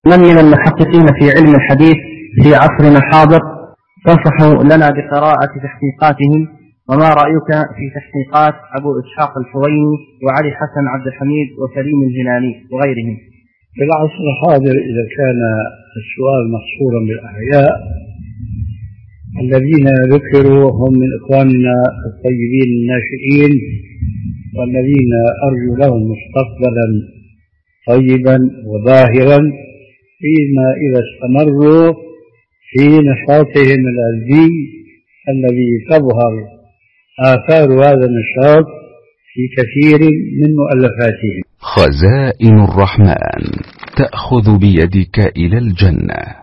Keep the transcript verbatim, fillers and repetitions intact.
من من المحققين في علم الحديث في عصرنا الحاضر تنصح لنا بقراءة تحقيقاتهم، وما رأيك في تحقيقات أبو إسحاق الحويني وعلي حسن عبد الحميد وسليم الجناني وغيرهم؟ في العصر الحاضر إذا كان السؤال محصورا بالأحياء الذين ذكروا هم من إخواننا الطيبين الناشئين، والذين أرجو لهم مستقبلا طيبا وباهرا فيما إذا استمروا في نشاطهم العلمي الذي تظهر آثار هذا النشاط في كثير من مؤلفاتهم. خزائن الرحمن تأخذ بيدك إلى الجنة.